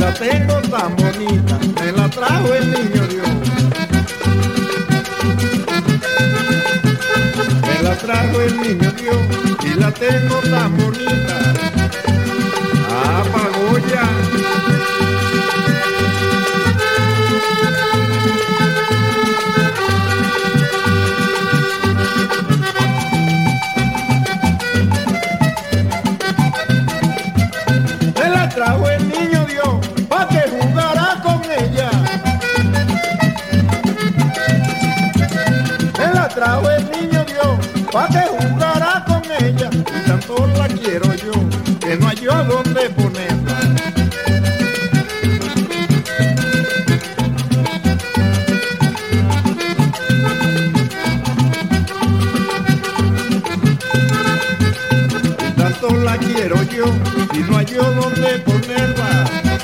la tengo tan bonita, me la trajo el niño Dios. Me la trajo el niño Dios y la tengo tan bonita. Ah, Pagoya. Trajo el niño Dios pa' que jugara con ella. Me la trajo el niño Dios pa' que jugara con ella. Y tanto la quiero yo que no hay yo a dónde ponerla. Y tanto la quiero yo y no hay yo dónde ponerla.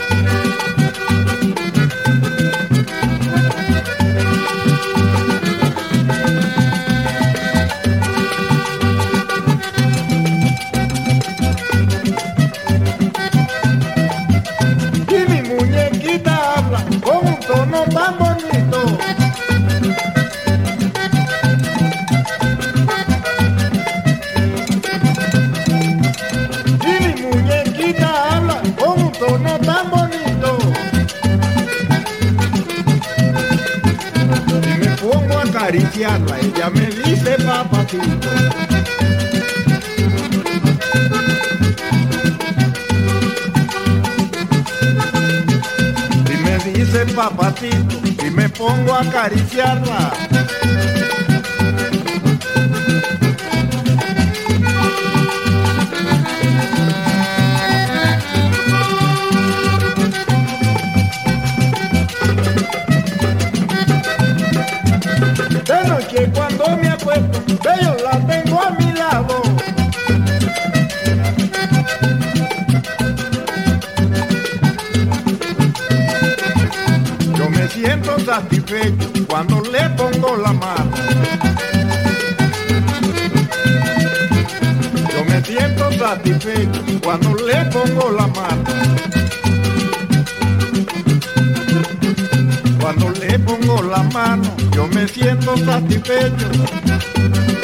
Y mi muñequita habla con un tono tan bonito. Tono tan bonito. Y me pongo a acariciarla, ella me dice papacito. Y me dice papacito y me pongo a acariciarla. De noche cuando me acuesto, yo la tengo a mi lado. Yo me siento satisfecho cuando le pongo la mano. Yo me siento satisfecho cuando le pongo la mano. Cuando le pongo la mano, yo me siento satisfecho.